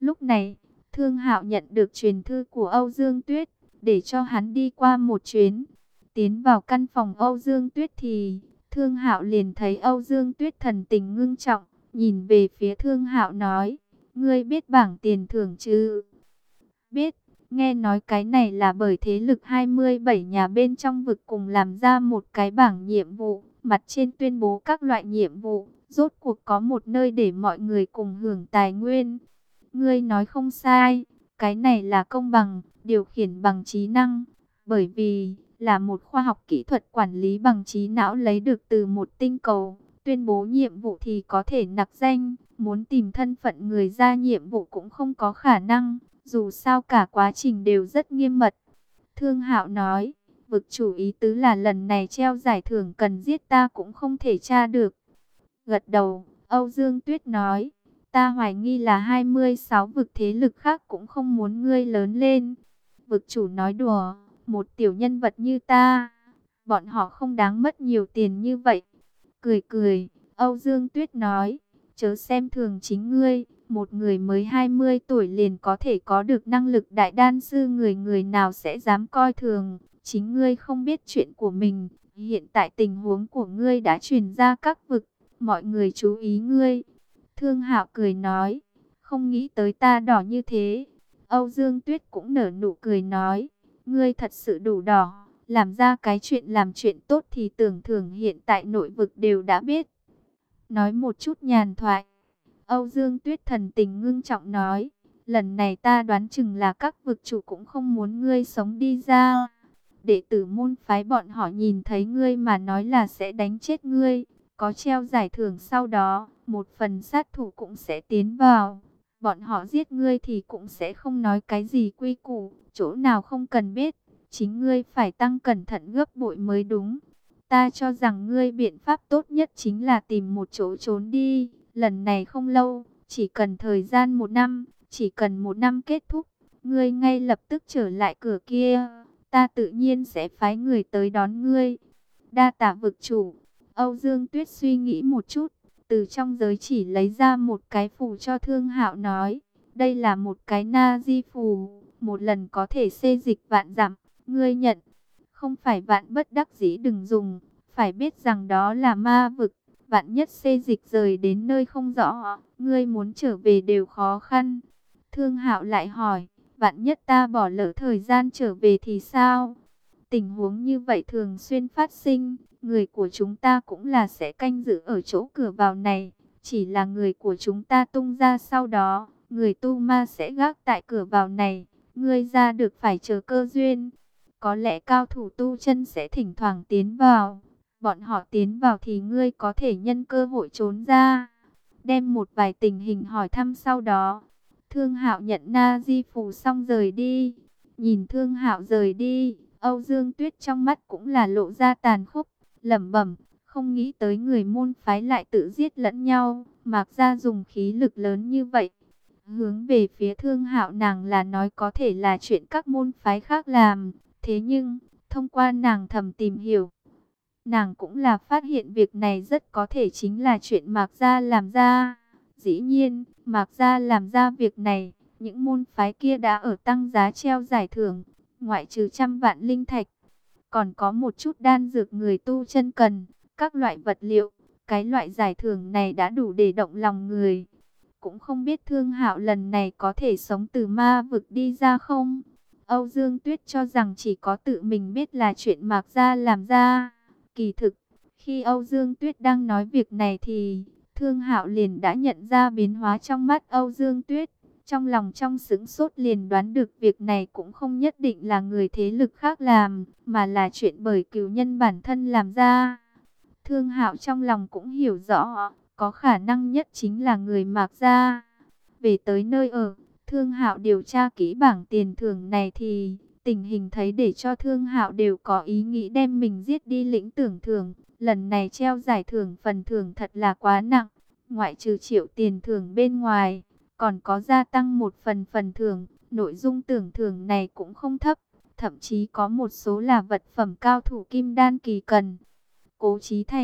Lúc này, Thương Hạo nhận được truyền thư của Âu Dương Tuyết, để cho hắn đi qua một chuyến. Tiến vào căn phòng Âu Dương Tuyết thì Thương Hạo liền thấy Âu Dương Tuyết thần tình ngưng trọng, nhìn về phía Thương Hạo nói: "Ngươi biết bảng tiền thưởng chứ?" "Biết." Nghe nói cái này là bởi thế lực 27 nhà bên trong vực cùng làm ra một cái bảng nhiệm vụ, mặt trên tuyên bố các loại nhiệm vụ, rốt cuộc có một nơi để mọi người cùng hưởng tài nguyên. Ngươi nói không sai, cái này là công bằng, điều khiển bằng trí năng, bởi vì là một khoa học kỹ thuật quản lý bằng trí não lấy được từ một tinh cầu, tuyên bố nhiệm vụ thì có thể nặc danh, muốn tìm thân phận người ra nhiệm vụ cũng không có khả năng. Dù sao cả quá trình đều rất nghiêm mật. Thương Hạo nói, vực chủ ý tứ là lần này treo giải thưởng cần giết ta cũng không thể tra được. Gật đầu, Âu Dương Tuyết nói, ta hoài nghi là 26 vực thế lực khác cũng không muốn ngươi lớn lên. Vực chủ nói đùa, một tiểu nhân vật như ta, bọn họ không đáng mất nhiều tiền như vậy. Cười cười, Âu Dương Tuyết nói, chớ xem thường chính ngươi. Một người mới 20 tuổi liền có thể có được năng lực đại đan sư, người nào sẽ dám coi thường. Chính ngươi không biết chuyện của mình. Hiện tại tình huống của ngươi đã truyền ra các vực, mọi người chú ý ngươi. Thương Hạo cười nói, không nghĩ tới ta đỏ như thế. Âu Dương Tuyết cũng nở nụ cười nói, ngươi thật sự đủ đỏ. Làm ra cái chuyện làm chuyện tốt thì tưởng thưởng hiện tại nội vực đều đã biết. Nói một chút nhàn thoại. Âu Dương Tuyết thần tình ngưng trọng nói, lần này ta đoán chừng là các vực chủ cũng không muốn ngươi sống đi ra. Đệ tử môn phái bọn họ nhìn thấy ngươi mà nói là sẽ đánh chết ngươi. Có treo giải thưởng sau đó, một phần sát thủ cũng sẽ tiến vào. Bọn họ giết ngươi thì cũng sẽ không nói cái gì quy củ, chỗ nào không cần biết. Chính ngươi phải tăng cẩn thận gấp bội mới đúng. Ta cho rằng ngươi biện pháp tốt nhất chính là tìm một chỗ trốn đi. Lần này không lâu, chỉ cần thời gian 1 năm, chỉ cần 1 năm kết thúc, ngươi ngay lập tức trở lại cửa kia, ta tự nhiên sẽ phái người tới đón ngươi. Đa tạ vực chủ. Âu Dương Tuyết suy nghĩ một chút, từ trong giới chỉ lấy ra một cái phù cho Thương Hạo nói, đây là một cái na di phù, một lần có thể xê dịch vạn dặm, ngươi nhận. Không phải vạn bất đắc dĩ đừng dùng, phải biết rằng đó là ma vực. Vạn nhất xê dịch rời đến nơi không rõ, ngươi muốn trở về đều khó khăn. Thương Hạo lại hỏi, vạn nhất ta bỏ lỡ thời gian trở về thì sao? Tình huống như vậy thường xuyên phát sinh, người của chúng ta cũng là sẽ canh giữ ở chỗ cửa vào này. Chỉ là người của chúng ta tung ra sau đó, người tu ma sẽ gác tại cửa vào này. Ngươi ra được phải chờ cơ duyên. Có lẽ cao thủ tu chân sẽ thỉnh thoảng tiến vào. Bọn họ tiến vào thì ngươi có thể nhân cơ hội trốn ra. Đem một vài tình hình hỏi thăm sau đó. Thương Hạo nhận na di phù xong rời đi. Nhìn Thương Hạo rời đi, Âu Dương Tuyết trong mắt cũng là lộ ra tàn khốc, lẩm bẩm, không nghĩ tới người môn phái lại tự giết lẫn nhau, Mạc gia dùng khí lực lớn như vậy. Hướng về phía Thương Hạo nàng là nói có thể là chuyện các môn phái khác làm, thế nhưng thông qua nàng thầm tìm hiểu, nàng cũng là phát hiện việc này rất có thể chính là chuyện Mạc gia làm ra. Dĩ nhiên, Mạc gia làm ra việc này, những môn phái kia đã ở tăng giá treo giải thưởng, ngoại trừ 100 vạn linh thạch, còn có một chút đan dược người tu chân cần, các loại vật liệu, cái loại giải thưởng này đã đủ để động lòng người. Cũng không biết Thương Hạo lần này có thể sống từ ma vực đi ra không? Âu Dương Tuyết cho rằng chỉ có tự mình biết là chuyện Mạc gia làm ra. Kỳ thực, khi Âu Dương Tuyết đang nói việc này thì Thương Hạo liền đã nhận ra biến hóa trong mắt Âu Dương Tuyết. Trong lòng trong sững sốt liền đoán được việc này cũng không nhất định là người thế lực khác làm, mà là chuyện bởi cửu nhân bản thân làm ra. Thương Hạo trong lòng cũng hiểu rõ, có khả năng nhất chính là người Mạc gia. Về tới nơi ở, Thương Hạo điều tra kỹ bảng tiền thưởng này thì tình hình thấy để cho Thương Hạo đều có ý nghĩ đem mình giết đi lĩnh tưởng thưởng. Lần này treo giải thưởng phần thưởng thật là quá nặng, ngoại trừ triệu tiền thưởng bên ngoài, còn có gia tăng một phần thưởng. Nội dung tưởng thưởng này cũng không thấp, thậm chí có một số là vật phẩm cao thủ kim đan kỳ cần. Cố Chí Thành,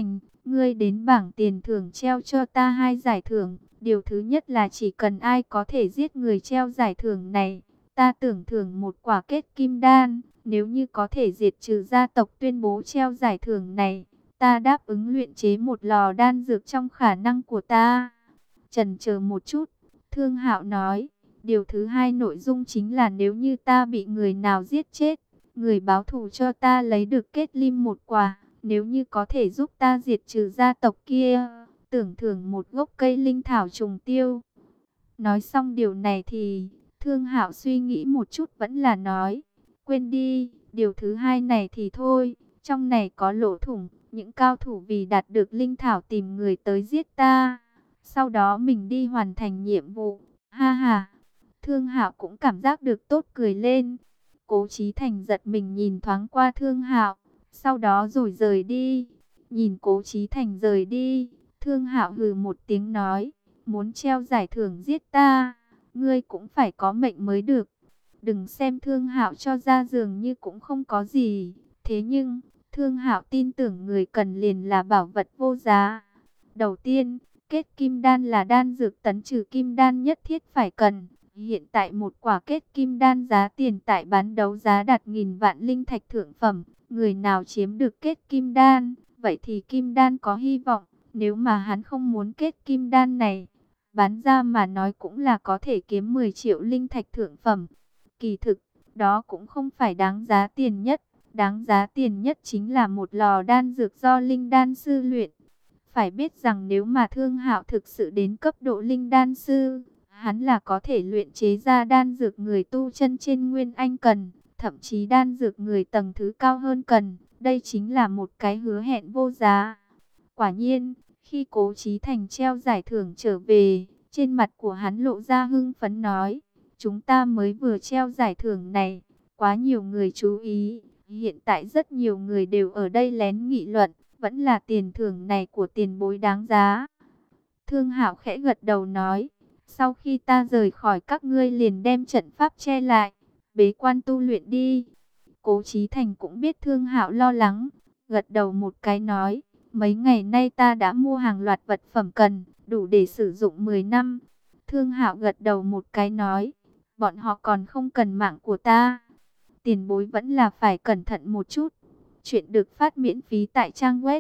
ngươi đến bảng tiền thưởng treo cho ta 2 giải thưởng. Điều thứ nhất là chỉ cần ai có thể giết người treo giải thưởng này, ta tưởng thưởng một quả kết kim đan. Nếu như có thể diệt trừ gia tộc tuyên bố treo giải thưởng này, ta đáp ứng luyện chế một lò đan dược trong khả năng của ta. Chần chờ một chút, Thương Hạo nói, điều thứ hai nội dung chính là nếu như ta bị người nào giết chết, người báo thù cho ta lấy được kết lim một quả. Nếu như có thể giúp ta diệt trừ gia tộc kia, tưởng thưởng một gốc cây linh thảo trùng tiêu. Nói xong điều này thì Thương Hạo suy nghĩ một chút vẫn là nói, quên đi, điều thứ hai này thì thôi, trong này có lỗ thủng, những cao thủ vì đạt được linh thảo tìm người tới giết ta, sau đó mình đi hoàn thành nhiệm vụ. Ha ha. Thương Hạo cũng cảm giác được tốt cười lên. Cố Chí Thành giật mình nhìn thoáng qua Thương Hạo, sau đó rồi rời đi. Nhìn Cố Chí Thành rời đi, Thương Hạo hừ một tiếng nói, muốn treo giải thưởng giết ta, ngươi cũng phải có mệnh mới được. Đừng xem Thương Hạo cho ra dường như cũng không có gì, thế nhưng Thương Hạo tin tưởng người cần liền là bảo vật vô giá. Đầu tiên, kết kim đan là đan dược tấn trừ kim đan nhất thiết phải cần. Hiện tại một quả kết kim đan giá tiền tại bán đấu giá đạt nghìn vạn linh thạch thượng phẩm. Người nào chiếm được kết kim đan, vậy thì kim đan có hy vọng. Nếu mà hắn không muốn kết kim đan này, bán ra mà nói cũng là có thể kiếm 10 triệu linh thạch thượng phẩm. Kỳ thực, đó cũng không phải đáng giá tiền nhất. Đáng giá tiền nhất chính là một lò đan dược do linh đan sư luyện. Phải biết rằng nếu mà Thương Hạo thực sự đến cấp độ linh đan sư, hắn là có thể luyện chế ra đan dược người tu chân trên Nguyên Anh cần, thậm chí đan dược người tầng thứ cao hơn cần. Đây chính là một cái hứa hẹn vô giá. Quả nhiên, khi Cố Chí Thành treo giải thưởng trở về, trên mặt của hắn lộ ra hưng phấn nói, chúng ta mới vừa treo giải thưởng này, quá nhiều người chú ý, hiện tại rất nhiều người đều ở đây lén nghị luận, vẫn là tiền thưởng này của tiền bối đáng giá. Thương Hạo khẽ gật đầu nói, sau khi ta rời khỏi các ngươi liền đem trận pháp che lại, bế quan tu luyện đi. Cố Chí Thành cũng biết Thương Hạo lo lắng, gật đầu một cái nói, mấy ngày nay ta đã mua hàng loạt vật phẩm cần, đủ để sử dụng 10 năm. Thương Hạo gật đầu một cái nói, bọn họ còn không cần mạng của ta. Tiền bối vẫn là phải cẩn thận một chút. Chuyện được phát miễn phí tại trang web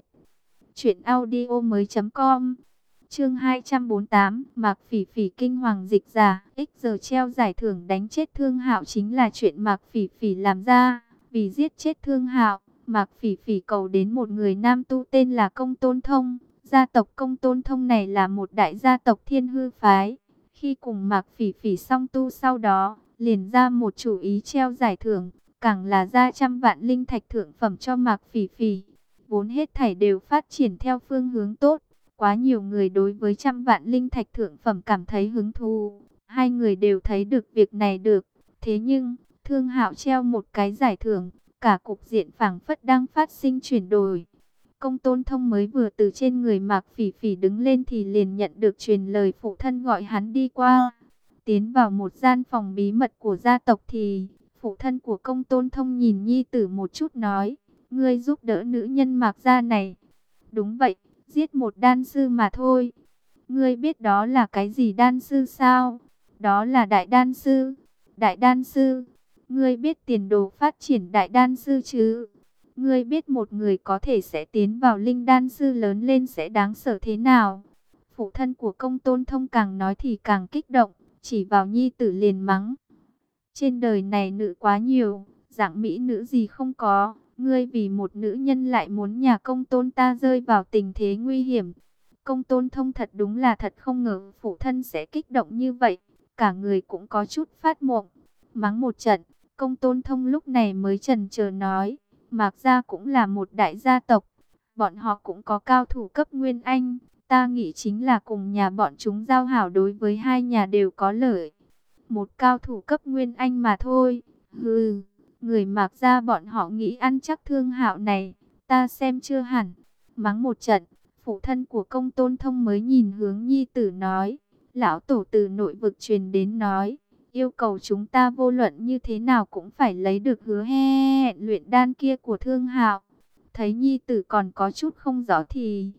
truyệnaudiomoi.com. Chương 248, Mạc Phỉ Phỉ kinh hoàng dịch giả, giờ treo giải thưởng đánh chết Thương Hạo chính là chuyện Mạc Phỉ Phỉ làm ra. Vì giết chết Thương Hạo, Mạc Phỉ Phỉ cầu đến một người nam tu tên là Công Tôn Thông. Gia tộc Công Tôn Thông này là một đại gia tộc Thiên Hư phái. Khi cùng Mạc Phỉ Phỉ song tu sau đó, liền ra một chủ ý treo giải thưởng, càng là ra trăm vạn linh thạch thượng phẩm cho Mạc Phỉ Phỉ. Vốn hết thảy đều phát triển theo phương hướng tốt. Quá nhiều người đối với trăm vạn linh thạch thượng phẩm cảm thấy hứng thú. Hai người đều thấy được việc này được. Thế nhưng, Thương Hạo treo một cái giải thưởng, cả cục diện phảng phất đang phát sinh chuyển đổi. Công Tôn Thông mới vừa từ trên người Mạc Phỉ Phỉ đứng lên thì liền nhận được truyền lời phụ thân gọi hắn đi qua. Tiến vào một gian phòng bí mật của gia tộc thì phụ thân của Công Tôn Thông nhìn nhi tử một chút nói, ngươi giúp đỡ nữ nhân Mạc gia này. Đúng vậy, giết một đan sư mà thôi. Ngươi biết đó là cái gì đan sư sao? Đó là đại đan sư. Đại đan sư? Ngươi biết tiền đồ phát triển đại đan sư chứ? Ngươi biết một người có thể sẽ tiến vào linh đan sư lớn lên sẽ đáng sợ thế nào? Phụ thân của Công Tôn Thông càng nói thì càng kích động, chỉ vào nhi tử liền mắng. Trên đời này nữ quá nhiều, dạng mỹ nữ gì không có. Ngươi vì một nữ nhân lại muốn nhà Công Tôn ta rơi vào tình thế nguy hiểm. Công Tôn Thông thật đúng là thật không ngờ phụ thân sẽ kích động như vậy. Cả người cũng có chút phát mộng. Mắng một trận, Công Tôn Thông lúc này mới chần chờ nói, Mạc gia cũng là một đại gia tộc. Bọn họ cũng có cao thủ cấp Nguyên Anh. Ta nghĩ chính là cùng nhà bọn chúng giao hảo đối với hai nhà đều có lợi. Một cao thủ cấp Nguyên Anh mà thôi. Hừ, người Mạc gia bọn họ nghĩ ăn chắc Thương Hạo này. Ta xem chưa hẳn. Mắng một trận, phụ thân của Công Tôn Thông mới nhìn hướng nhi tử nói. Lão tổ từ nội vực truyền đến nói, yêu cầu chúng ta vô luận như thế nào cũng phải lấy được hứa hẹn luyện đan kia của Thương Hạo. Thấy nhi tử còn có chút không rõ thì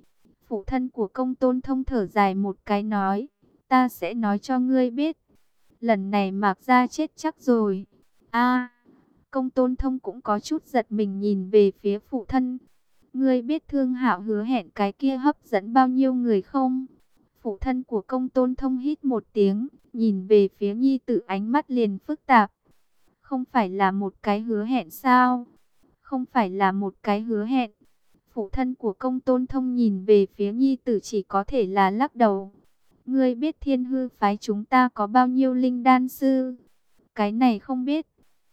Phụ thân của Công Tôn Thông thở dài một cái nói, ta sẽ nói cho ngươi biết. Lần này Mạc Gia chết chắc rồi. A, Công Tôn Thông cũng có chút giật mình nhìn về phía phụ thân. Ngươi biết Thương Hạo hứa hẹn cái kia hấp dẫn bao nhiêu người không? Phụ thân của Công Tôn Thông hít một tiếng, nhìn về phía nhi tử ánh mắt liền phức tạp. Không phải là một cái hứa hẹn sao? Không phải là một cái hứa hẹn. Phụ thân của Công Tôn Thông nhìn về phía nhi tử chỉ có thể là lắc đầu. Ngươi biết Thiên Hư phái chúng ta có bao nhiêu linh đan sư? Cái này không biết.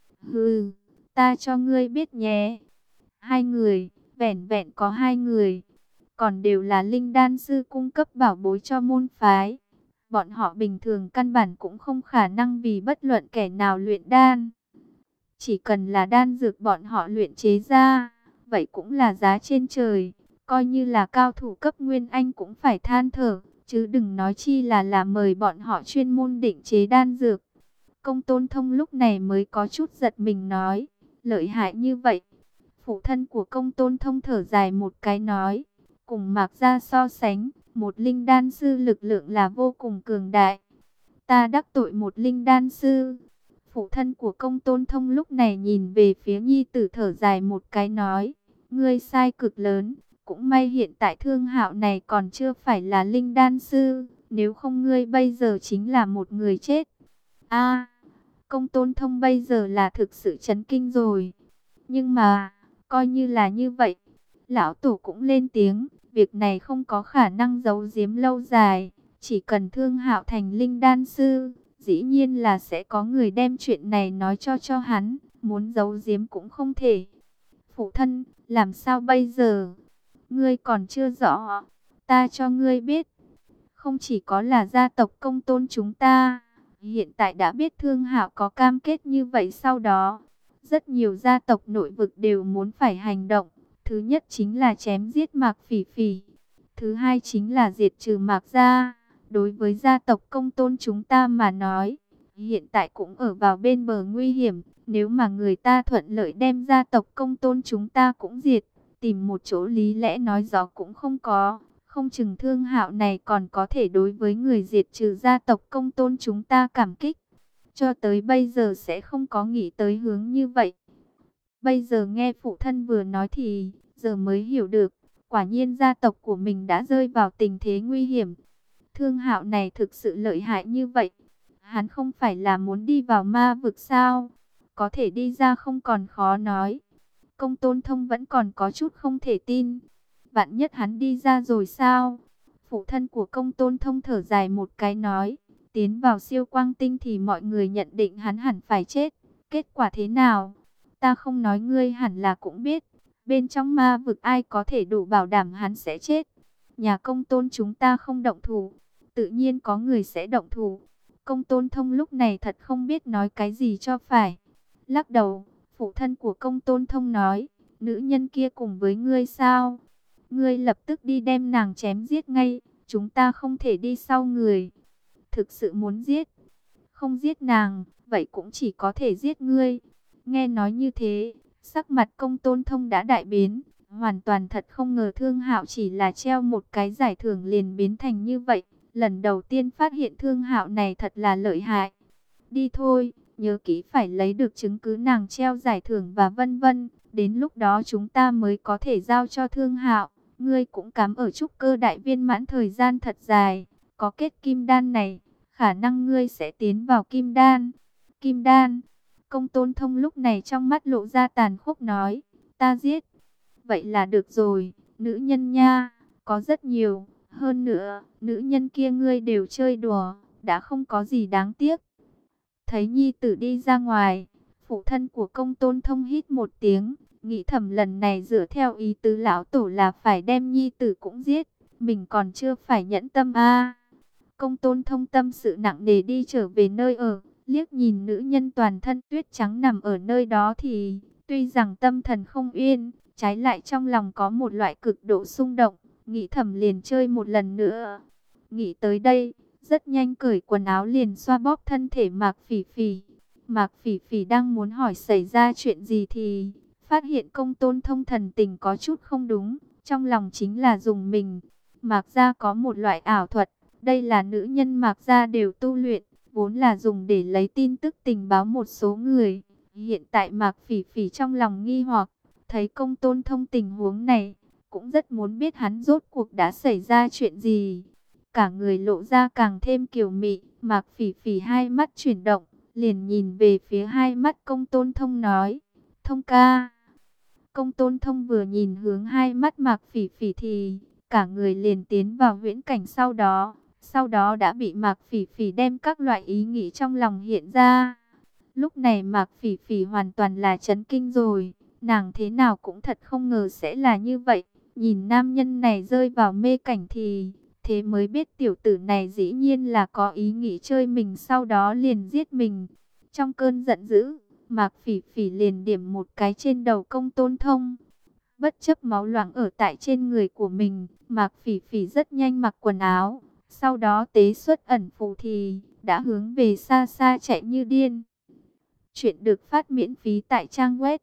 Hừ, ta cho ngươi biết nhé. 2 người, vẻn vẹn có 2 người. Còn đều là linh đan sư cung cấp bảo bối cho môn phái. Bọn họ bình thường căn bản cũng không khả năng vì bất luận kẻ nào luyện đan. Chỉ cần là đan dược bọn họ luyện chế ra, vậy cũng là giá trên trời. Coi như là cao thủ cấp Nguyên Anh cũng phải than thở, chứ đừng nói chi là mời bọn họ chuyên môn định chế đan dược. Công Tôn Thông lúc này mới có chút giật mình nói, lợi hại như vậy. Phụ thân của Công Tôn Thông thở dài một cái nói, cùng Mạc Gia so sánh, một linh đan sư lực lượng là vô cùng cường đại. Ta đắc tội một linh đan sư. Phụ thân của Công Tôn Thông lúc này nhìn về phía nhi tử thở dài một cái nói, ngươi sai cực lớn, cũng may hiện tại Thương Hạo này còn chưa phải là linh đan sư, nếu không ngươi bây giờ chính là một người chết. A, Công Tôn Thông bây giờ là thực sự chấn kinh rồi. Nhưng mà, coi như là như vậy, lão tổ cũng lên tiếng, việc này không có khả năng giấu giếm lâu dài, chỉ cần Thương Hạo thành linh đan sư, dĩ nhiên là sẽ có người đem chuyện này nói cho hắn, muốn giấu giếm cũng không thể. Phụ thân, làm sao bây giờ? Ngươi còn chưa rõ, ta cho ngươi biết. Không chỉ có là gia tộc Công Tôn chúng ta, hiện tại đã biết Thương Hạo có cam kết như vậy, sau đó rất nhiều gia tộc nội vực đều muốn phải hành động. Thứ nhất chính là chém giết Mạc Phỉ Phỉ, thứ hai chính là diệt trừ Mạc Gia. Đối với gia tộc Công Tôn chúng ta mà nói, hiện tại cũng ở vào bên bờ nguy hiểm. Nếu mà người ta thuận lợi đem gia tộc Công Tôn chúng ta cũng diệt, tìm một chỗ lý lẽ nói gió cũng không có. Không chừng Thương Hạo này còn có thể đối với người diệt trừ gia tộc Công Tôn chúng ta cảm kích. Cho tới bây giờ sẽ không có nghĩ tới hướng như vậy. Bây giờ nghe phụ thân vừa nói thì giờ mới hiểu được, quả nhiên gia tộc của mình đã rơi vào tình thế nguy hiểm. Thương Hạo này thực sự lợi hại như vậy. Hắn không phải là muốn đi vào ma vực sao? Có thể đi ra không còn khó nói. Công Tôn Thông vẫn còn có chút không thể tin. Vạn nhất hắn đi ra rồi sao? Phụ thân của Công Tôn Thông thở dài một cái nói, tiến vào siêu quang tinh thì mọi người nhận định hắn hẳn phải chết. Kết quả thế nào? Ta không nói ngươi hẳn là cũng biết. Bên trong ma vực ai có thể đủ bảo đảm hắn sẽ chết. Nhà Công Tôn chúng ta không động thủ, tự nhiên có người sẽ động thủ. Công Tôn Thông lúc này thật không biết nói cái gì cho phải. Lắc đầu, phụ thân của Công Tôn Thông nói, nữ nhân kia cùng với ngươi sao? Ngươi lập tức đi đem nàng chém giết ngay, chúng ta không thể đi sau người. Thực sự muốn giết, không giết nàng, vậy cũng chỉ có thể giết ngươi. Nghe nói như thế, sắc mặt Công Tôn Thông đã đại biến, hoàn toàn thật không ngờ Thương Hạo chỉ là treo một cái giải thưởng liền biến thành như vậy. Lần đầu tiên phát hiện Thương Hạo này thật là lợi hại. Đi thôi, nhớ kỹ phải lấy được chứng cứ nàng treo giải thưởng và vân vân. Đến lúc đó chúng ta mới có thể giao cho Thương Hạo. Ngươi cũng cắm ở trúc cơ đại viên mãn thời gian thật dài. Có kết kim đan này, khả năng ngươi sẽ tiến vào kim đan. Kim đan. Công Tôn Thông lúc này trong mắt lộ ra tàn khốc nói, ta giết. Vậy là được rồi, nữ nhân nha, có rất nhiều. Hơn nữa, nữ nhân kia ngươi đều chơi đùa, đã không có gì đáng tiếc. Thấy nhi tử đi ra ngoài, phụ thân của Công Tôn Thông hít một tiếng, nghĩ thầm lần này dựa theo ý tứ lão tổ là phải đem nhi tử cũng giết, mình còn chưa phải nhẫn tâm a. Công Tôn Thông tâm sự nặng nề đi trở về nơi ở, liếc nhìn nữ nhân toàn thân tuyết trắng nằm ở nơi đó thì, tuy rằng tâm thần không yên, trái lại trong lòng có một loại cực độ xung động, nghĩ thầm liền chơi một lần nữa. Nghĩ tới đây, rất nhanh cởi quần áo liền xoa bóp thân thể Mạc Phỉ Phỉ. Mạc Phỉ Phỉ đang muốn hỏi xảy ra chuyện gì thì phát hiện Công Tôn Thông thần tình có chút không đúng, trong lòng chính là dùng mình. Mạc gia có một loại ảo thuật, đây là nữ nhân Mạc gia đều tu luyện, vốn là dùng để lấy tin tức tình báo một số người. Hiện tại Mạc Phỉ Phỉ trong lòng nghi hoặc, thấy Công Tôn Thông tình huống này, cũng rất muốn biết hắn rốt cuộc đã xảy ra chuyện gì. Cả người lộ ra càng thêm kiều mị, Mạc Phỉ Phỉ hai mắt chuyển động, liền nhìn về phía hai mắt Công Tôn Thông nói, Thông ca. Công Tôn Thông vừa nhìn hướng hai mắt Mạc Phỉ Phỉ thì cả người liền tiến vào huyễn cảnh sau đó đã bị Mạc Phỉ Phỉ đem các loại ý nghĩ trong lòng hiện ra. Lúc này Mạc Phỉ Phỉ hoàn toàn là chấn kinh rồi, nàng thế nào cũng thật không ngờ sẽ là như vậy. Nhìn nam nhân này rơi vào mê cảnh thì thế mới biết tiểu tử này dĩ nhiên là có ý nghĩ chơi mình sau đó liền giết mình. Trong cơn giận dữ, Mạc Phỉ Phỉ liền điểm một cái trên đầu Công Tôn Thông. Bất chấp máu loãng ở tại trên người của mình, Mạc Phỉ Phỉ rất nhanh mặc quần áo, sau đó tế xuất ẩn phù thì đã hướng về xa xa chạy như điên. Chuyện được phát miễn phí tại trang web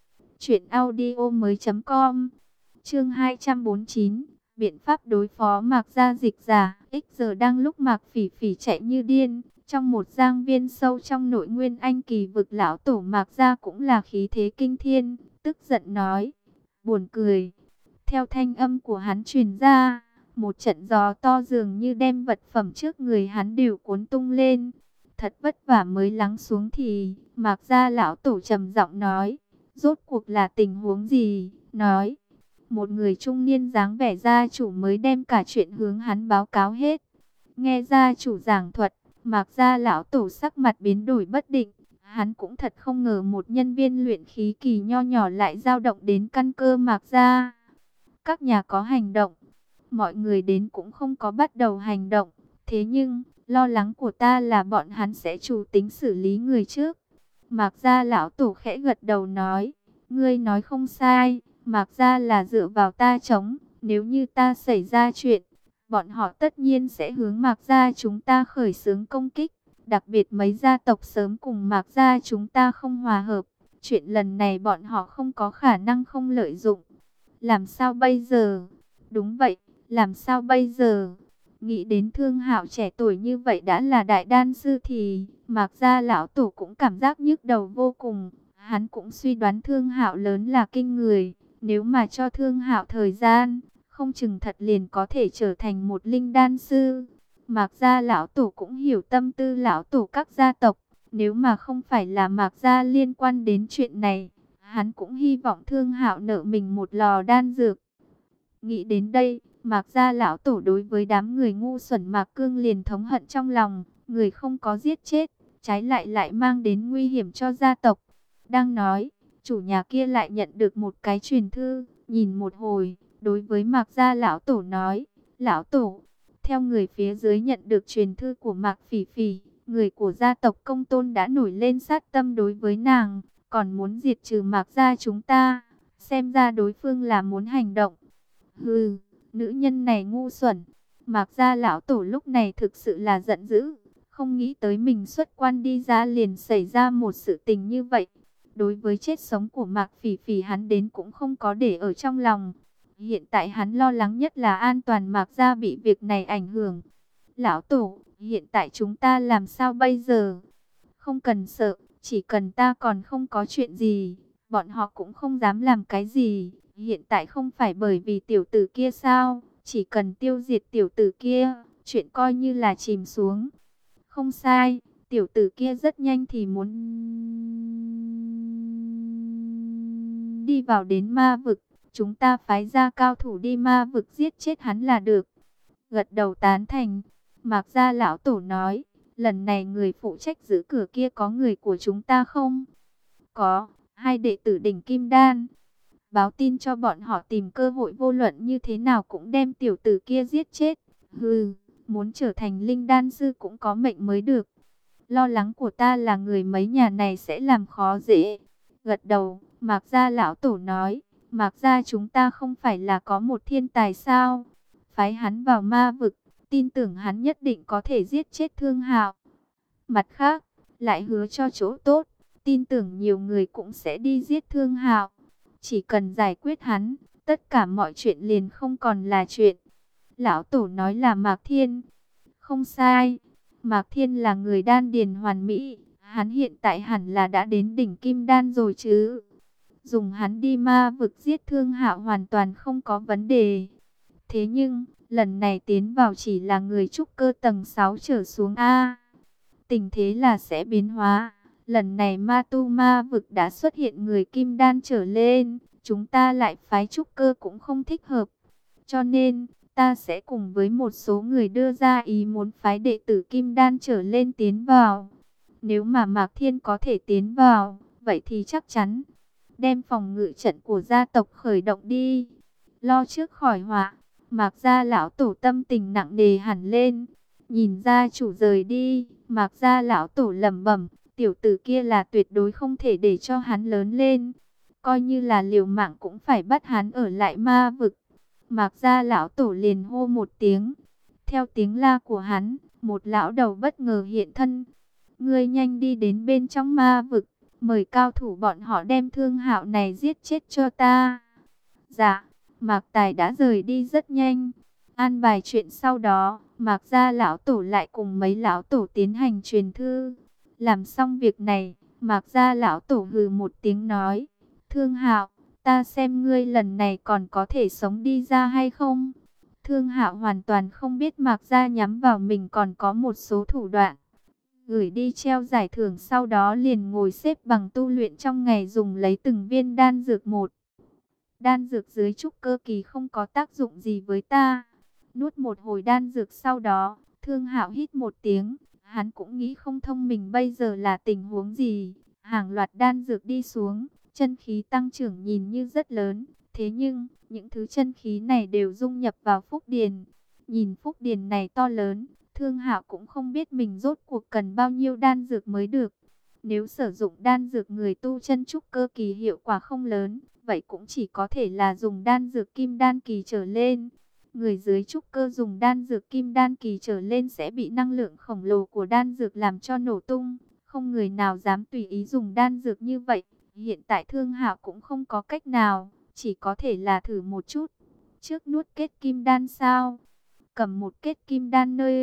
truyệnaudiomoi.com. Chương 249, biện pháp đối phó Mạc gia dịch giả. Giờ đang lúc Mạc Phỉ Phỉ chạy như điên, trong một giang viên sâu trong nội nguyên anh kỳ vực, lão tổ Mạc gia cũng là khí thế kinh thiên, tức giận nói, buồn cười. Theo thanh âm của hắn truyền ra, một trận gió to dường như đem vật phẩm trước người hắn đều cuốn tung lên. Thật vất vả mới lắng xuống thì Mạc gia lão tổ trầm giọng nói, rốt cuộc là tình huống gì? Nói, một người trung niên dáng vẻ gia chủ mới đem cả chuyện hướng hắn báo cáo hết. Nghe gia chủ giảng thuật, Mạc gia lão tổ sắc mặt biến đổi bất định. Hắn cũng thật không ngờ một nhân viên luyện khí kỳ nho nhỏ lại dao động đến căn cơ Mạc gia. Các nhà có hành động, mọi người đến cũng không có bắt đầu hành động. Thế nhưng, lo lắng của ta là bọn hắn sẽ chủ tính xử lý người trước. Mạc gia lão tổ khẽ gật đầu nói, ngươi nói không sai, Mạc gia là dựa vào ta chống. Nếu như ta xảy ra chuyện, bọn họ tất nhiên sẽ hướng Mạc gia chúng ta khởi xướng công kích. Đặc biệt mấy gia tộc sớm cùng Mạc gia chúng ta không hòa hợp. Chuyện lần này bọn họ không có khả năng không lợi dụng. Làm sao bây giờ? Đúng vậy, làm sao bây giờ? Nghĩ đến Thương Hạo trẻ tuổi như vậy đã là đại đan sư thì Mạc gia lão tổ cũng cảm giác nhức đầu vô cùng. Hắn cũng suy đoán Thương Hạo lớn là kinh người. Nếu mà cho Thương Hạo thời gian, không chừng thật liền có thể trở thành một linh đan sư. Mạc gia lão tổ cũng hiểu tâm tư lão tổ các gia tộc. Nếu mà không phải là Mạc gia liên quan đến chuyện này, hắn cũng hy vọng Thương Hạo nợ mình một lò đan dược. Nghĩ đến đây, Mạc gia lão tổ đối với đám người ngu xuẩn Mạc Cương liền thống hận trong lòng. Người không có giết chết, trái lại lại mang đến nguy hiểm cho gia tộc. Đang nói, chủ nhà kia lại nhận được một cái truyền thư, nhìn một hồi, đối với Mạc gia lão tổ nói, lão tổ, theo người phía dưới nhận được truyền thư của Mạc Phỉ Phỉ, người của gia tộc Công Tôn đã nổi lên sát tâm đối với nàng, còn muốn diệt trừ Mạc gia chúng ta, xem ra đối phương là muốn hành động. Hừ, nữ nhân này ngu xuẩn. Mạc gia lão tổ lúc này thực sự là giận dữ, không nghĩ tới mình xuất quan đi ra liền xảy ra một sự tình như vậy. Đối với chết sống của Mạc Phỉ Phỉ hắn đến cũng không có để ở trong lòng. Hiện tại hắn lo lắng nhất là an toàn Mạc gia bị việc này ảnh hưởng. Lão tổ, hiện tại chúng ta làm sao bây giờ? Không cần sợ, chỉ cần ta còn không có chuyện gì, bọn họ cũng không dám làm cái gì. Hiện tại không phải bởi vì tiểu tử kia sao? Chỉ cần tiêu diệt tiểu tử kia, chuyện coi như là chìm xuống. Không sai, tiểu tử kia rất nhanh thì muốn đi vào đến ma vực. Chúng ta phái ra cao thủ đi ma vực giết chết hắn là được. Gật đầu tán thành, Mạc gia lão tổ nói, lần này người phụ trách giữ cửa kia có người của chúng ta không? Có, 2 đệ tử đỉnh Kim Đan. Báo tin cho bọn họ tìm cơ hội vô luận như thế nào cũng đem tiểu tử kia giết chết. Hừ, muốn trở thành linh đan sư cũng có mệnh mới được. Lo lắng của ta là người mấy nhà này sẽ làm khó dễ. Gật đầu, Mạc gia lão tổ nói, Mạc gia chúng ta không phải là có một thiên tài sao? Phái hắn vào ma vực, tin tưởng hắn nhất định có thể giết chết Thương Hạo. Mặt khác, lại hứa cho chỗ tốt, tin tưởng nhiều người cũng sẽ đi giết Thương Hạo. Chỉ cần giải quyết hắn, tất cả mọi chuyện liền không còn là chuyện. Lão Tổ nói là Mạc Thiên. Không sai, Mạc Thiên là người đan điền hoàn mỹ, hắn hiện tại hẳn là đã đến đỉnh kim đan rồi chứ. Dùng hắn đi ma vực giết Thương Hạo hoàn toàn không có vấn đề. Thế nhưng, lần này tiến vào chỉ là người trúc cơ tầng 6 trở xuống A. Tình thế là sẽ biến hóa. Lần này ma tu ma vực đã xuất hiện người kim đan trở lên. Chúng ta lại phái trúc cơ cũng không thích hợp. Cho nên, ta sẽ cùng với một số người đưa ra ý muốn phái đệ tử kim đan trở lên tiến vào. Nếu mà Mạc Thiên có thể tiến vào, vậy thì chắc chắn đem phòng ngự trận của gia tộc khởi động đi. Lo trước khỏi họa, Mạc gia lão tổ tâm tình nặng nề hẳn lên. Nhìn gia chủ rời đi, Mạc gia lão tổ lẩm bẩm, tiểu tử kia là tuyệt đối không thể để cho hắn lớn lên. Coi như là liều mạng cũng phải bắt hắn ở lại ma vực. Mạc gia lão tổ liền hô một tiếng. Theo tiếng la của hắn, một lão đầu bất ngờ hiện thân. Ngươi nhanh đi đến bên trong ma vực, mời cao thủ bọn họ đem Thương Hạo này giết chết cho ta. Dạ, Mạc Tài đã rời đi rất nhanh. An bài chuyện sau đó, Mạc gia lão tổ lại cùng mấy lão tổ tiến hành truyền thư. Làm xong việc này, Mạc gia lão tổ hừ một tiếng nói, Thương Hạo, ta xem ngươi lần này còn có thể sống đi ra hay không? Thương Hạo hoàn toàn không biết Mạc gia nhắm vào mình còn có một số thủ đoạn. Gửi đi treo giải thưởng sau đó liền ngồi xếp bằng tu luyện trong ngày dùng lấy từng viên đan dược một. Đan dược dưới trúc cơ kỳ không có tác dụng gì với ta. Nuốt một hồi đan dược sau đó, Thương Hạo hít một tiếng, hắn cũng nghĩ không thông mình bây giờ là tình huống gì. Hàng loạt đan dược đi xuống, chân khí tăng trưởng nhìn như rất lớn, thế nhưng những thứ chân khí này đều dung nhập vào phúc điền. Nhìn phúc điền này to lớn, Thương Hạo cũng không biết mình rốt cuộc cần bao nhiêu đan dược mới được. Nếu sử dụng đan dược người tu chân trúc cơ kỳ hiệu quả không lớn, vậy cũng chỉ có thể là dùng đan dược kim đan kỳ trở lên. Người dưới trúc cơ dùng đan dược kim đan kỳ trở lên sẽ bị năng lượng khổng lồ của đan dược làm cho nổ tung. Không người nào dám tùy ý dùng đan dược như vậy. Hiện tại Thương Hạo cũng không có cách nào, chỉ có thể là thử một chút. Trước nuốt kết kim đan sao? Cầm một kết kim đan nơi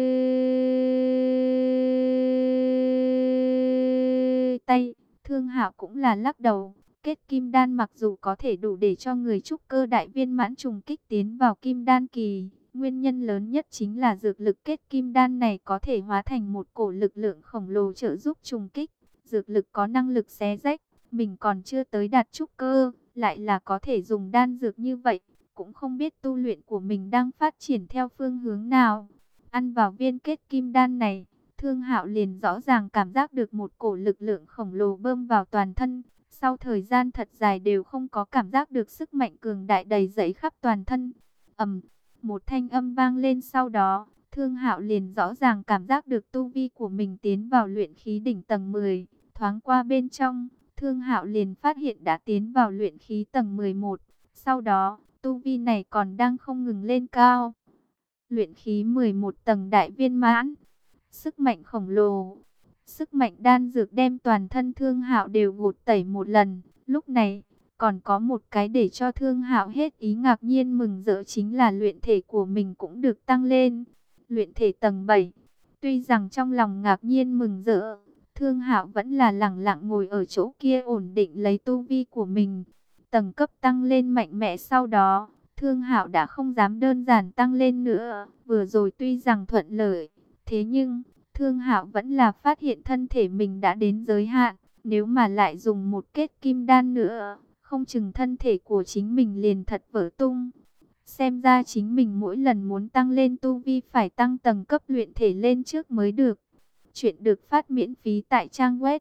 tay, Thương Hạo cũng là lắc đầu. Kết kim đan mặc dù có thể đủ để cho người trúc cơ đại viên mãn trùng kích tiến vào kim đan kỳ, nguyên nhân lớn nhất chính là dược lực kết kim đan này có thể hóa thành một cổ lực lượng khổng lồ trợ giúp trùng kích. Dược lực có năng lực xé rách, mình còn chưa tới đạt trúc cơ, lại là có thể dùng đan dược như vậy, cũng không biết tu luyện của mình đang phát triển theo phương hướng nào. Ăn vào viên kết kim đan này, Thương Hạo liền rõ ràng cảm giác được một cổ lực lượng khổng lồ bơm vào toàn thân. Sau thời gian thật dài đều không có cảm giác được sức mạnh cường đại đầy dẫy khắp toàn thân. Một thanh âm vang lên sau đó, Thương Hạo liền rõ ràng cảm giác được tu vi của mình tiến vào luyện khí đỉnh tầng 10. Thoáng qua bên trong, Thương Hạo liền phát hiện đã tiến vào luyện khí tầng 11. Sau đó, tu vi này còn đang không ngừng lên cao. Luyện khí 11 tầng đại viên mãn. Sức mạnh khổng lồ. Sức mạnh đan dược đem toàn thân Thương Hạo đều gột tẩy một lần. Lúc này, còn có một cái để cho Thương Hạo hết ý ngạc nhiên mừng rỡ chính là luyện thể của mình cũng được tăng lên. Luyện thể tầng 7. Tuy rằng trong lòng ngạc nhiên mừng rỡ, Thương Hạo vẫn là lẳng lặng ngồi ở chỗ kia ổn định lấy tu vi của mình. Tầng cấp tăng lên mạnh mẽ sau đó, Thương Hạo đã không dám đơn giản tăng lên nữa. Vừa rồi tuy rằng thuận lợi, thế nhưng Thương Hạo vẫn là phát hiện thân thể mình đã đến giới hạn. Nếu mà lại dùng một kết kim đan nữa, không chừng thân thể của chính mình liền thật vỡ tung. Xem ra chính mình mỗi lần muốn tăng lên tu vi phải tăng tầng cấp luyện thể lên trước mới được. Chuyện được phát miễn phí tại trang web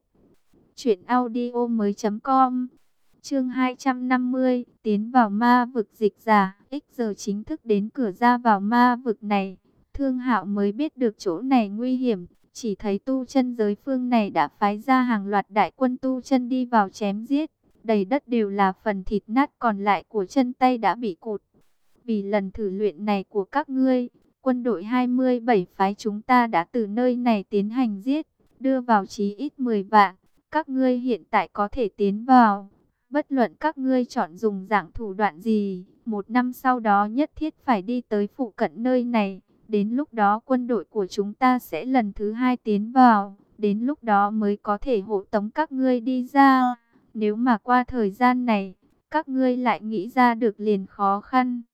truyệnaudiomoi.com. Chương 250, tiến vào ma vực dịch giả. Giờ chính thức đến cửa ra vào ma vực này. Thương Hạo mới biết được chỗ này nguy hiểm, chỉ thấy tu chân giới phương này đã phái ra hàng loạt đại quân tu chân đi vào chém giết, đầy đất đều là phần thịt nát còn lại của chân tay đã bị cụt. Vì lần thử luyện này của các ngươi, quân đội 27 phái chúng ta đã từ nơi này tiến hành giết, đưa vào chí ít 10 vạn, các ngươi hiện tại có thể tiến vào. Bất luận các ngươi chọn dùng dạng thủ đoạn gì, 1 năm sau đó nhất thiết phải đi tới phụ cận nơi này. Đến lúc đó quân đội của chúng ta sẽ lần thứ 2 tiến vào, đến lúc đó mới có thể hộ tống các ngươi đi ra. Nếu mà qua thời gian này, các ngươi lại nghĩ ra được liền khó khăn.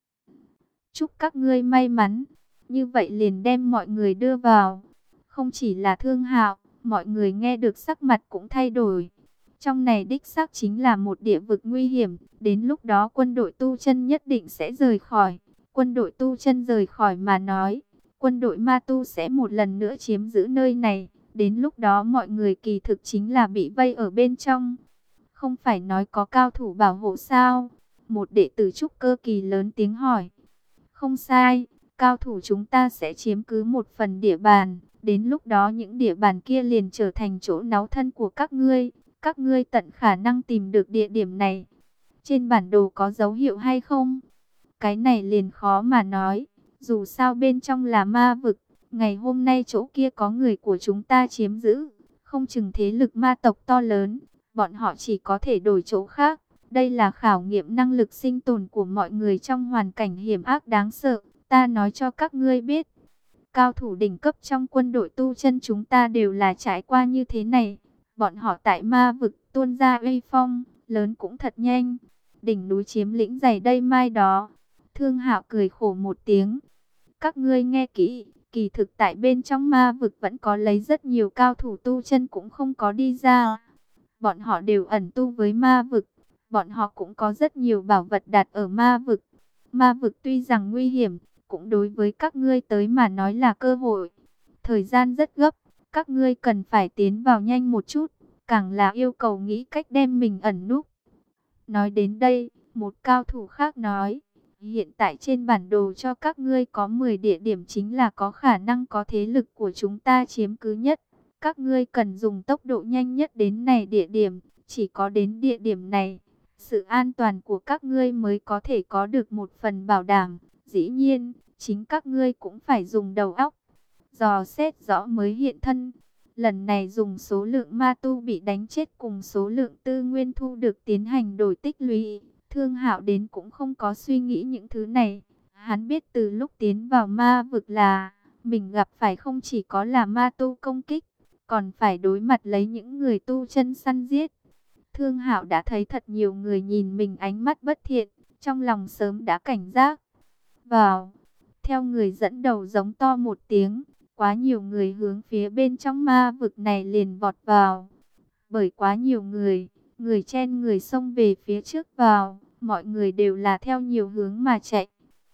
Chúc các ngươi may mắn. Như vậy liền đem mọi người đưa vào. Không chỉ là Thương Hạo, mọi người nghe được sắc mặt cũng thay đổi. Trong này đích xác chính là một địa vực nguy hiểm, đến lúc đó quân đội tu chân nhất định sẽ rời khỏi. Quân đội tu chân rời khỏi mà nói, quân đội ma tu sẽ một lần nữa chiếm giữ nơi này. Đến lúc đó mọi người kỳ thực chính là bị vây ở bên trong. Không phải nói có cao thủ bảo hộ sao? Một đệ tử trúc cơ kỳ lớn tiếng hỏi. Không sai, cao thủ chúng ta sẽ chiếm cứ một phần địa bàn. Đến lúc đó những địa bàn kia liền trở thành chỗ náu thân của các ngươi. Các ngươi tận khả năng tìm được địa điểm này. Trên bản đồ có dấu hiệu hay không? Cái này liền khó mà nói. Dù sao bên trong là ma vực. Ngày hôm nay chỗ kia có người của chúng ta chiếm giữ. Không chừng thế lực ma tộc to lớn. Bọn họ chỉ có thể đổi chỗ khác. Đây là khảo nghiệm năng lực sinh tồn của mọi người trong hoàn cảnh hiểm ác đáng sợ. Ta nói cho các ngươi biết. Cao thủ đỉnh cấp trong quân đội tu chân chúng ta đều là trải qua như thế này. Bọn họ tại ma vực tuôn ra uy phong, lớn cũng thật nhanh. Đỉnh núi chiếm lĩnh dày đây mai đó. Thương Hạo cười khổ một tiếng. Các ngươi nghe kỹ, kỳ thực tại bên trong ma vực vẫn có lấy rất nhiều cao thủ tu chân cũng không có đi ra. Bọn họ đều ẩn tu với ma vực. Bọn họ cũng có rất nhiều bảo vật đặt ở ma vực. Ma vực tuy rằng nguy hiểm, cũng đối với các ngươi tới mà nói là cơ hội. Thời gian rất gấp, các ngươi cần phải tiến vào nhanh một chút, càng là yêu cầu nghĩ cách đem mình ẩn núp. Nói đến đây, một cao thủ khác nói, hiện tại trên bản đồ cho các ngươi có 10 địa điểm chính là có khả năng có thế lực của chúng ta chiếm cứ nhất. Các ngươi cần dùng tốc độ nhanh nhất đến này địa điểm, chỉ có đến địa điểm này, sự an toàn của các ngươi mới có thể có được một phần bảo đảm. Dĩ nhiên, chính các ngươi cũng phải dùng đầu óc, dò xét rõ mới hiện thân. Lần này dùng số lượng ma tu bị đánh chết cùng số lượng tư nguyên thu được tiến hành đổi tích lũy. Thương Hạo đến cũng không có suy nghĩ những thứ này. Hắn biết từ lúc tiến vào ma vực là mình gặp phải không chỉ có là ma tu công kích, còn phải đối mặt lấy những người tu chân săn giết. Thương Hạo đã thấy thật nhiều người nhìn mình ánh mắt bất thiện, trong lòng sớm đã cảnh giác. Vào, theo người dẫn đầu giống to một tiếng, quá nhiều người hướng phía bên trong ma vực này liền vọt vào. Bởi quá nhiều người, người chen người xông về phía trước vào, mọi người đều là theo nhiều hướng mà chạy.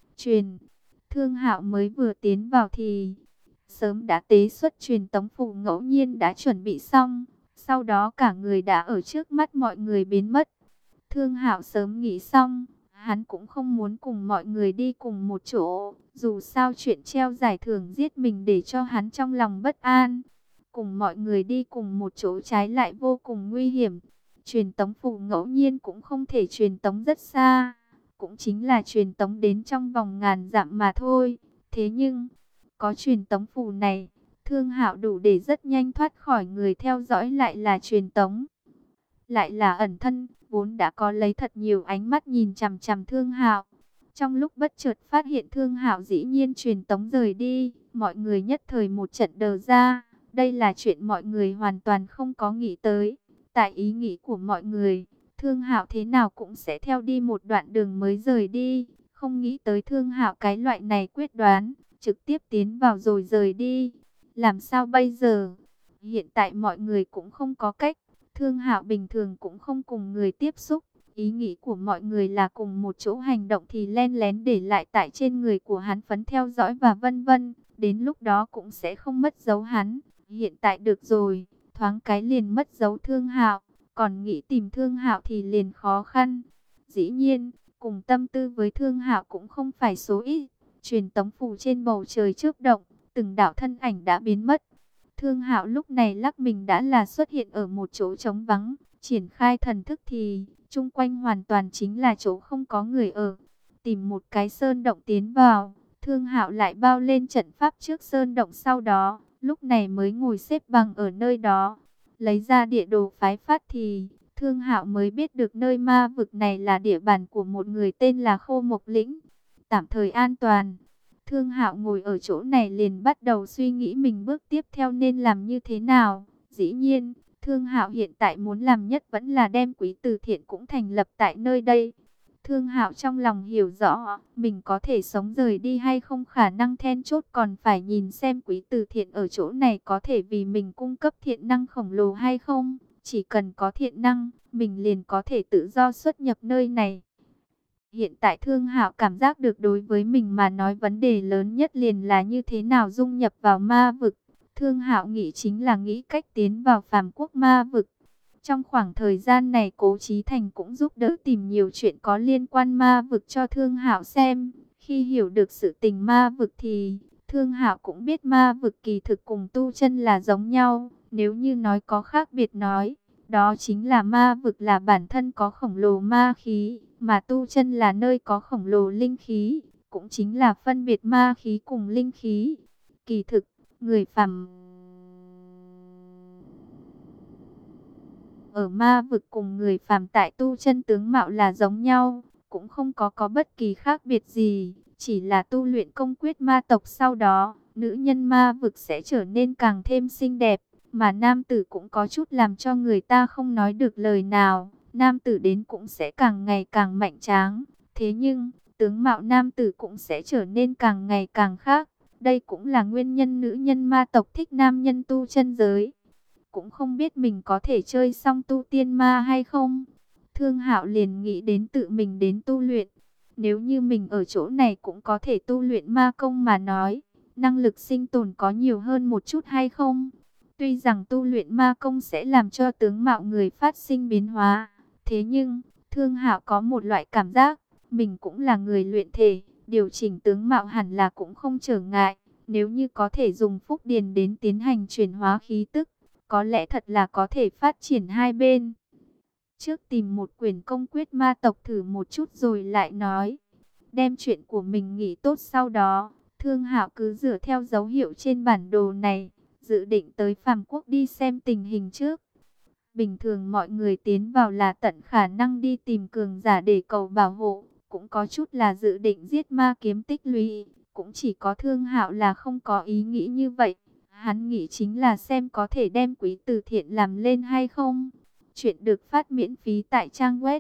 Thương Hạo mới vừa tiến vào thì sớm đã tế xuất truyền tống phù ngẫu nhiên đã chuẩn bị xong. Sau đó cả người đã ở trước mắt mọi người biến mất. Thương Hạo sớm nghĩ xong, hắn cũng không muốn cùng mọi người đi cùng một chỗ. Dù sao chuyện treo giải thưởng giết mình để cho hắn trong lòng bất an. Cùng mọi người đi cùng một chỗ trái lại vô cùng nguy hiểm. Truyền tống phù ngẫu nhiên cũng không thể truyền tống rất xa. Cũng chính là truyền tống đến trong vòng ngàn dặm mà thôi. Thế nhưng, có truyền tống phù này, Thương Hạo đủ để rất nhanh thoát khỏi người theo dõi, lại là truyền tống, lại là ẩn thân, vốn đã có lấy thật nhiều ánh mắt nhìn chằm chằm Thương Hạo. Trong lúc bất chợt phát hiện Thương Hạo dĩ nhiên truyền tống rời đi, mọi người nhất thời một trận đờ ra. Đây là chuyện mọi người hoàn toàn không có nghĩ tới. Tại ý nghĩ của mọi người, Thương Hạo thế nào cũng sẽ theo đi một đoạn đường mới rời đi. Không nghĩ tới Thương Hạo cái loại này quyết đoán, trực tiếp tiến vào rồi rời đi. Làm sao bây giờ? Hiện tại mọi người cũng không có cách. Thương Hạo bình thường cũng không cùng người tiếp xúc. Ý nghĩ của mọi người là cùng một chỗ hành động thì len lén để lại tại trên người của hắn phấn theo dõi và vân vân. Đến lúc đó cũng sẽ không mất dấu hắn. Hiện tại được rồi, thoáng cái liền mất dấu Thương Hạo. Còn nghĩ tìm Thương Hạo thì liền khó khăn. Dĩ nhiên, cùng tâm tư với Thương Hạo cũng không phải số ít. Truyền tống phù trên bầu trời chớp động, từng đạo thân ảnh đã biến mất. Thương Hạo lúc này lắc mình đã là xuất hiện ở một chỗ trống vắng, triển khai thần thức thì chung quanh hoàn toàn chính là chỗ không có người ở. Tìm một cái sơn động tiến vào, Thương Hạo lại bao lên trận pháp trước sơn động, sau đó lúc này mới ngồi xếp bằng ở nơi đó. Lấy ra địa đồ phái phát thì Thương Hạo mới biết được nơi ma vực này là địa bàn của một người tên là Khô Mộc Lĩnh, tạm thời an toàn. Thương Hạo ngồi ở chỗ này liền bắt đầu suy nghĩ mình bước tiếp theo nên làm như thế nào. Dĩ nhiên, Thương Hạo hiện tại muốn làm nhất vẫn là đem quỹ từ thiện cũng thành lập tại nơi đây. Thương Hạo trong lòng hiểu rõ, mình có thể sống rời đi hay không khả năng then chốt còn phải nhìn xem quỹ từ thiện ở chỗ này có thể vì mình cung cấp thiện năng khổng lồ hay không. Chỉ cần có thiện năng, mình liền có thể tự do xuất nhập nơi này. Hiện tại Thương Hạo cảm giác được đối với mình mà nói vấn đề lớn nhất liền là như thế nào dung nhập vào ma vực. Thương Hạo nghĩ chính là nghĩ cách tiến vào phàm quốc ma vực. Trong khoảng thời gian này Cố Chí Thành cũng giúp đỡ tìm nhiều chuyện có liên quan ma vực cho Thương Hạo xem. Khi hiểu được sự tình ma vực thì Thương Hạo cũng biết ma vực kỳ thực cùng tu chân là giống nhau. Nếu như nói có khác biệt nói, đó chính là ma vực là bản thân có khổng lồ ma khí, mà tu chân là nơi có khổng lồ linh khí, cũng chính là phân biệt ma khí cùng linh khí. Kỳ thực, người phàm ở ma vực cùng người phàm tại tu chân tướng mạo là giống nhau, cũng không có bất kỳ khác biệt gì, chỉ là tu luyện công quyết ma tộc sau đó, nữ nhân ma vực sẽ trở nên càng thêm xinh đẹp, mà nam tử cũng có chút làm cho người ta không nói được lời nào, nam tử đến cũng sẽ càng ngày càng mạnh tráng, thế nhưng, tướng mạo nam tử cũng sẽ trở nên càng ngày càng khác, đây cũng là nguyên nhân nữ nhân ma tộc thích nam nhân tu chân giới. Cũng không biết mình có thể chơi xong tu tiên ma hay không. Thương Hạo liền nghĩ đến tự mình đến tu luyện. Nếu như mình ở chỗ này cũng có thể tu luyện ma công mà nói, năng lực sinh tồn có nhiều hơn một chút hay không? Tuy rằng tu luyện ma công sẽ làm cho tướng mạo người phát sinh biến hóa, thế nhưng Thương Hạo có một loại cảm giác, mình cũng là người luyện thể, điều chỉnh tướng mạo hẳn là cũng không trở ngại. Nếu như có thể dùng phúc điền đến tiến hành chuyển hóa khí tức, có lẽ thật là có thể phát triển hai bên. Trước tìm một quyển công quyết ma tộc thử một chút rồi lại nói. Đem chuyện của mình nghĩ tốt sau đó, Thương Hạo cứ dựa theo dấu hiệu trên bản đồ này, dự định tới phàm quốc đi xem tình hình trước. Bình thường mọi người tiến vào là tận khả năng đi tìm cường giả để cầu bảo hộ, cũng có chút là dự định giết ma kiếm tích lũy, cũng chỉ có Thương Hạo là không có ý nghĩ như vậy. Hắn nghĩ chính là xem có thể đem quỹ từ thiện làm lên hay không. Chuyện được phát miễn phí tại trang web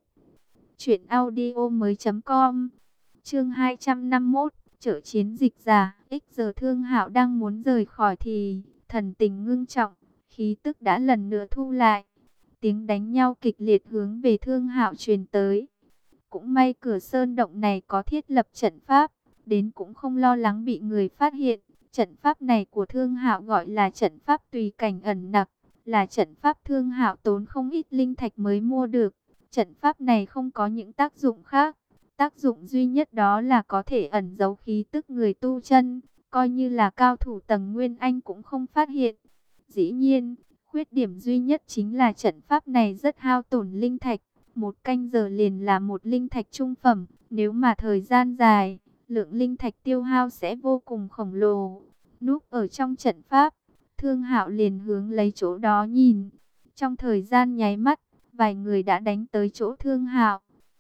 truyệnaudiomoi.com. Chương 251, chợ chiến dịch giả. Giờ Thương Hạo đang muốn rời khỏi thì thần tình ngưng trọng, khí tức đã lần nữa thu lại. Tiếng đánh nhau kịch liệt hướng về Thương Hạo truyền tới. Cũng may cửa sơn động này có thiết lập trận pháp, đến cũng không lo lắng bị người phát hiện. Trận pháp này của Thương Hạo gọi là trận pháp tùy cảnh ẩn nặc, là trận pháp Thương Hạo tốn không ít linh thạch mới mua được. Trận pháp này không có những tác dụng khác, tác dụng duy nhất đó là có thể ẩn giấu khí tức người tu chân, coi như là cao thủ tầng Nguyên Anh cũng không phát hiện. Dĩ nhiên, khuyết điểm duy nhất chính là trận pháp này rất hao tổn linh thạch, một canh giờ liền là một linh thạch trung phẩm, nếu mà thời gian dài, lượng linh thạch tiêu hao sẽ vô cùng khổng lồ. Núp ở trong trận pháp, Thương Hạo liền hướng lấy chỗ đó nhìn. Trong thời gian nháy mắt, vài người đã đánh tới chỗ Thương Hạo.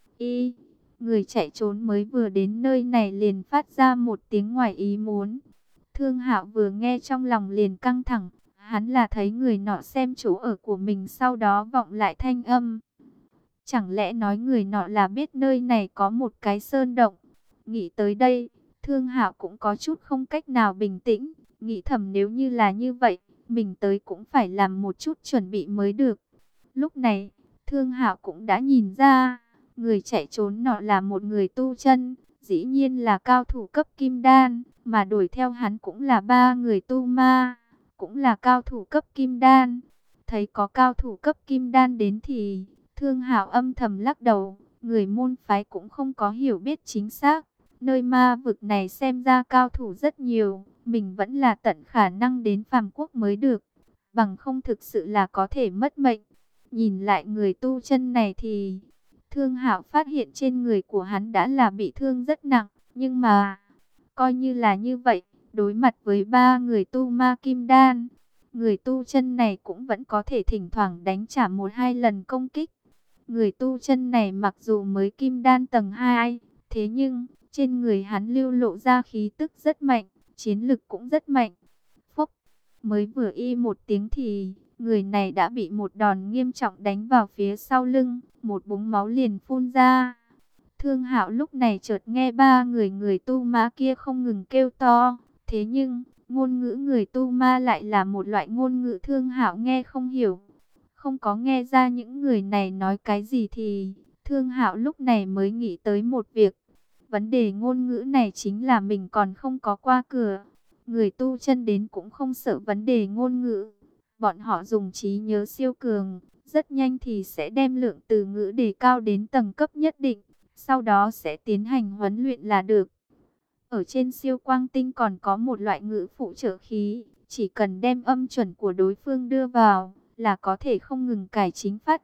Người chạy trốn mới vừa đến nơi này liền phát ra một tiếng ngoài ý muốn. Thương Hạo vừa nghe trong lòng liền căng thẳng, hắn là thấy người nọ xem chỗ ở của mình sau đó vọng lại thanh âm. Chẳng lẽ nói người nọ là biết nơi này có một cái sơn động? Nghĩ tới đây, Thương Hạo cũng có chút không cách nào bình tĩnh, nghĩ thầm nếu như là như vậy, mình tới cũng phải làm một chút chuẩn bị mới được. Lúc này, Thương Hạo cũng đã nhìn ra, người chạy trốn nọ là một người tu chân, dĩ nhiên là cao thủ cấp kim đan, mà đuổi theo hắn cũng là ba người tu ma, cũng là cao thủ cấp kim đan. Thấy có cao thủ cấp kim đan đến thì Thương Hạo âm thầm lắc đầu, người môn phái cũng không có hiểu biết chính xác. Nơi ma vực này xem ra cao thủ rất nhiều, mình vẫn là tận khả năng đến phàm quốc mới được, bằng không thực sự là có thể mất mệnh. Nhìn lại người tu chân này thì Thương Hạo phát hiện trên người của hắn đã là bị thương rất nặng, nhưng mà coi như là như vậy, đối mặt với ba người tu ma kim đan, người tu chân này cũng vẫn có thể thỉnh thoảng đánh trả một hai lần công kích. Người tu chân này mặc dù mới kim đan tầng 2, thế nhưng trên người hắn lưu lộ ra khí tức rất mạnh, chiến lực cũng rất mạnh. Phốc, mới vừa y một tiếng thì người này đã bị một đòn nghiêm trọng đánh vào phía sau lưng, một búng máu liền phun ra. Thương Hạo lúc này chợt nghe ba người tu ma kia không ngừng kêu to, thế nhưng ngôn ngữ người tu ma lại là một loại ngôn ngữ Thương Hạo nghe không hiểu. Không có nghe ra những người này nói cái gì thì Thương Hạo lúc này mới nghĩ tới một việc. Vấn đề ngôn ngữ này chính là mình còn không có qua cửa. Người tu chân đến cũng không sợ vấn đề ngôn ngữ. Bọn họ dùng trí nhớ siêu cường, rất nhanh thì sẽ đem lượng từ ngữ đề cao đến tầng cấp nhất định. Sau đó sẽ tiến hành huấn luyện là được. Ở trên siêu quang tinh còn có một loại ngữ phụ trợ khí. Chỉ cần đem âm chuẩn của đối phương đưa vào là có thể không ngừng cải chính phát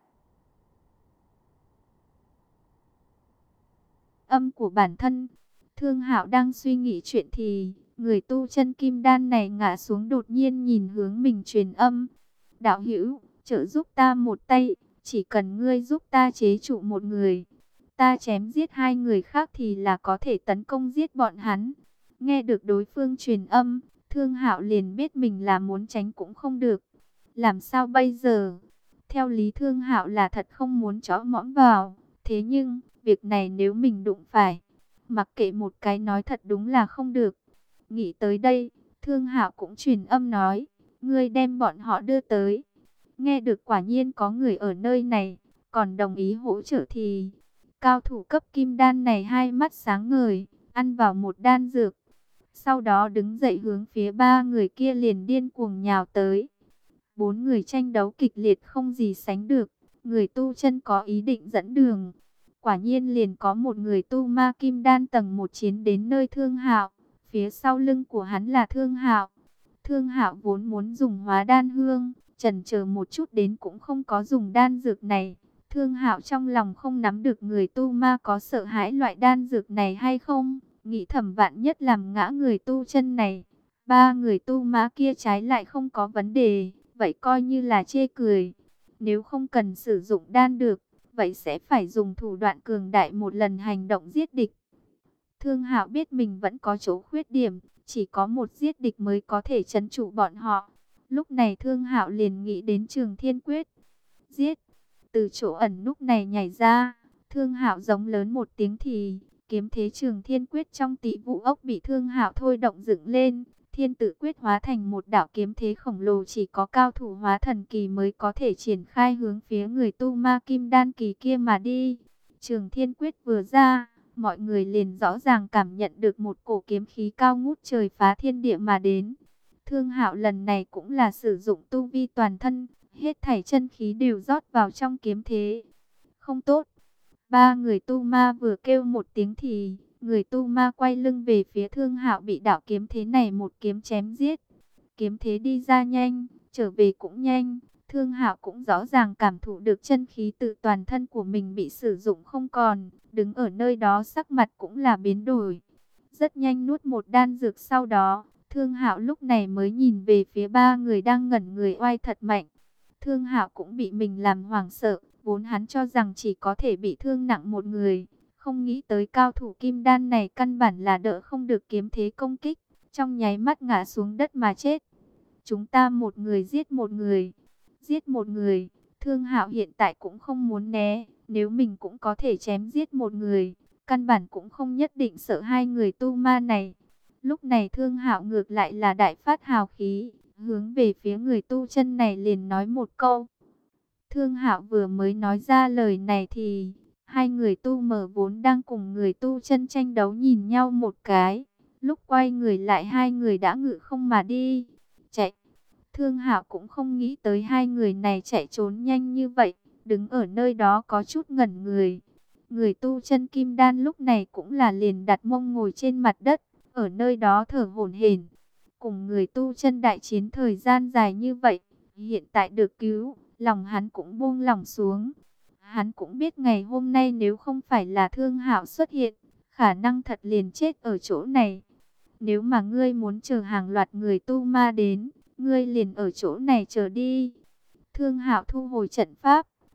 âm của bản thân. Thương Hạo đang suy nghĩ chuyện thì người tu chân kim đan này ngã xuống, đột nhiên nhìn hướng mình truyền âm. Đạo hữu, trợ giúp ta một tay, chỉ cần ngươi giúp ta chế trụ một người, ta chém giết hai người khác thì là có thể tấn công giết bọn hắn. Nghe được đối phương truyền âm, Thương Hạo liền biết mình là muốn tránh cũng không được. Làm sao bây giờ? Theo lý Thương Hạo là thật không muốn chõ mõm vào, thế nhưng việc này nếu mình đụng phải, mặc kệ một cái nói thật đúng là không được. Nghĩ tới đây, Thương Hạo cũng truyền âm nói, ngươi đem bọn họ đưa tới. Nghe được quả nhiên có người ở nơi này, còn đồng ý hỗ trợ thì cao thủ cấp kim đan này hai mắt sáng ngời, ăn vào một đan dược. Sau đó đứng dậy hướng phía ba người kia liền điên cuồng nhào tới. Bốn người tranh đấu kịch liệt không gì sánh được. Người tu chân có ý định dẫn đường. Quả nhiên liền có một người tu ma kim đan tầng 1 chiến đến nơi Thương Hạo. Phía sau lưng của hắn là Thương Hạo. Thương Hạo vốn muốn dùng hóa đan hương, chần chờ một chút đến cũng không có dùng đan dược này. Thương Hạo trong lòng không nắm được người tu ma có sợ hãi loại đan dược này hay không, nghĩ thầm vạn nhất làm ngã người tu chân này. Ba người tu ma kia trái lại không có vấn đề, vậy coi như là chê cười. Nếu không cần sử dụng đan được, vậy sẽ phải dùng thủ đoạn cường đại một lần hành động giết địch. Thương Hạo biết mình vẫn có chỗ khuyết điểm, chỉ có một giết địch mới có thể trấn trụ bọn họ. Lúc này Thương Hạo liền nghĩ đến Trường Thiên Quyết. Giết! Từ chỗ ẩn núp này nhảy ra, Thương Hạo giống lớn một tiếng thì kiếm thế Trường Thiên Quyết trong Tị Vũ ốc bị Thương Hạo thôi động dựng lên. Thiên Tự Quyết hóa thành một đạo kiếm thế khổng lồ, chỉ có cao thủ hóa thần kỳ mới có thể triển khai hướng phía người tu ma kim đan kỳ kia mà đi. Trường Thiên Quyết vừa ra, mọi người liền rõ ràng cảm nhận được một cổ kiếm khí cao ngút trời phá thiên địa mà đến. Thương Hạo lần này cũng là sử dụng tu vi toàn thân, hết thảy chân khí đều rót vào trong kiếm thế. Không tốt. Ba người tu ma vừa kêu một tiếng thì người tu ma quay lưng về phía Thương Hạo, bị đạo kiếm thế này một kiếm chém giết. Kiếm thế đi ra nhanh, trở về cũng nhanh. Thương Hạo cũng rõ ràng cảm thụ được chân khí từ toàn thân của mình bị sử dụng không còn, đứng ở nơi đó sắc mặt cũng là biến đổi. Rất nhanh nuốt một đan dược, sau đó Thương Hạo lúc này mới nhìn về phía ba người đang ngẩn người oai thật mạnh. Thương Hạo cũng bị mình làm hoảng sợ, vốn hắn cho rằng chỉ có thể bị thương nặng một người, không nghĩ tới cao thủ kim đan này căn bản là đỡ không được kiếm thế công kích, trong nháy mắt ngã xuống đất mà chết. Chúng ta một người giết một người, giết một người. Thương Hạo hiện tại cũng không muốn né, nếu mình cũng có thể chém giết một người, căn bản cũng không nhất định sợ hai người tu ma này. Lúc này Thương Hạo ngược lại là đại phát hào khí, hướng về phía người tu chân này liền nói một câu. Thương Hạo vừa mới nói ra lời này thì hai người tu mờ vốn đang cùng người tu chân tranh đấu nhìn nhau một cái, lúc quay người lại hai người đã ngự không mà đi. Chạy. Thương Hạo cũng không nghĩ tới hai người này chạy trốn nhanh như vậy, đứng ở nơi đó có chút ngẩn người. Người tu chân kim đan lúc này cũng là liền đặt mông ngồi trên mặt đất, ở nơi đó thở hổn hển. Cùng người tu chân đại chiến thời gian dài như vậy, hiện tại được cứu, lòng hắn cũng buông lỏng xuống. Hắn cũng biết ngày hôm nay nếu không phải là Thương Hạo xuất hiện, khả năng thật liền chết ở chỗ này. Nếu mà ngươi muốn chờ hàng loạt người tu ma đến, ngươi liền ở chỗ này chờ đi. Thương Hạo thu hồi trận pháp,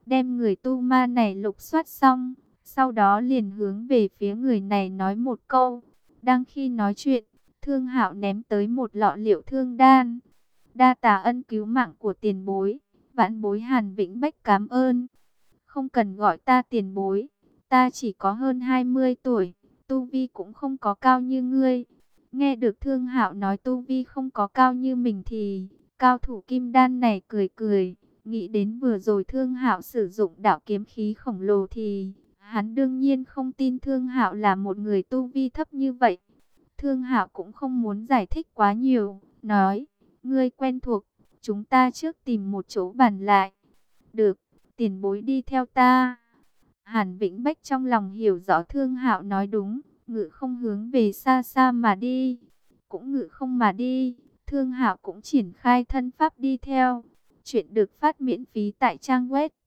đem người tu ma này lục soát xong, sau đó liền hướng về phía người này nói một câu. Đang khi nói chuyện, Thương Hạo ném tới một lọ liệu thương đan. Đa tạ ân cứu mạng của tiền bối, vãn bối Hàn Vĩnh Bách cảm ơn. Không cần gọi ta tiền bối, ta chỉ có hơn 20 tuổi, tu vi cũng không có cao như ngươi. Nghe được Thương Hạo nói tu vi không có cao như mình thì cao thủ kim đan này cười cười, nghĩ đến vừa rồi Thương Hạo sử dụng đạo kiếm khí khổng lồ thì hắn đương nhiên không tin Thương Hạo là một người tu vi thấp như vậy. Thương Hạo cũng không muốn giải thích quá nhiều, nói: "Ngươi quen thuộc, chúng ta trước tìm một chỗ bàn lại." "Được, tiền bối đi theo ta." Hàn Vĩnh Bách trong lòng hiểu rõ Thương Hạo nói đúng, ngự không hướng về xa xa mà đi. Cũng ngự không mà đi, Thương Hạo cũng triển khai thân pháp đi theo. Chuyện được phát miễn phí tại trang web